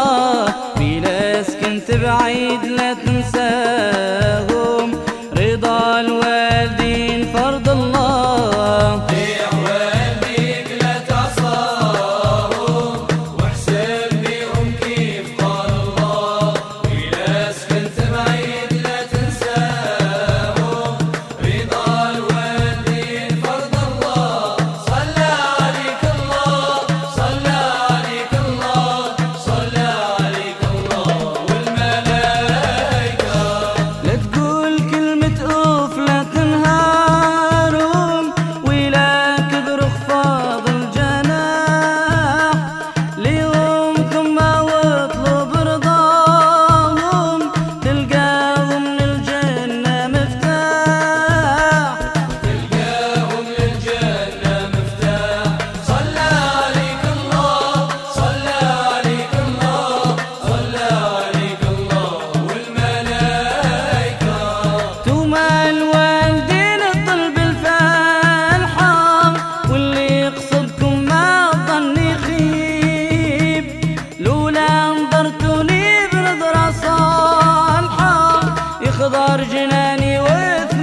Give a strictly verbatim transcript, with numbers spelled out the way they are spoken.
الله. في ناس كنت بعيد لا تنساهم، رضا الوالدين فرض الله. طيع والديك لا تعصاهم، واحسن بيهم كيف قال الله. في ناس كنت بعيد لا تنساهم، رضا الوالدين فرض الله. صلى عليك الله، صلى عليك الله، صلى عليك الله والملائكة. لا تقول كلمة أوف لا تنهارهم، ولا كبر خفاض الجناح ليهم ثم واطلب رضاهم، تلقاهم للجنة مفتاح، تلقاهم للجنة مفتاح. صلى عليك الله، صلى عليك الله، صلى عليك الله والملائكة. ثم الوالدين الطلب الفالحة، واللي يقصدكم ما ظن يخيب، لولا انظرتوني بنظرة صالحة يخضر جناني وث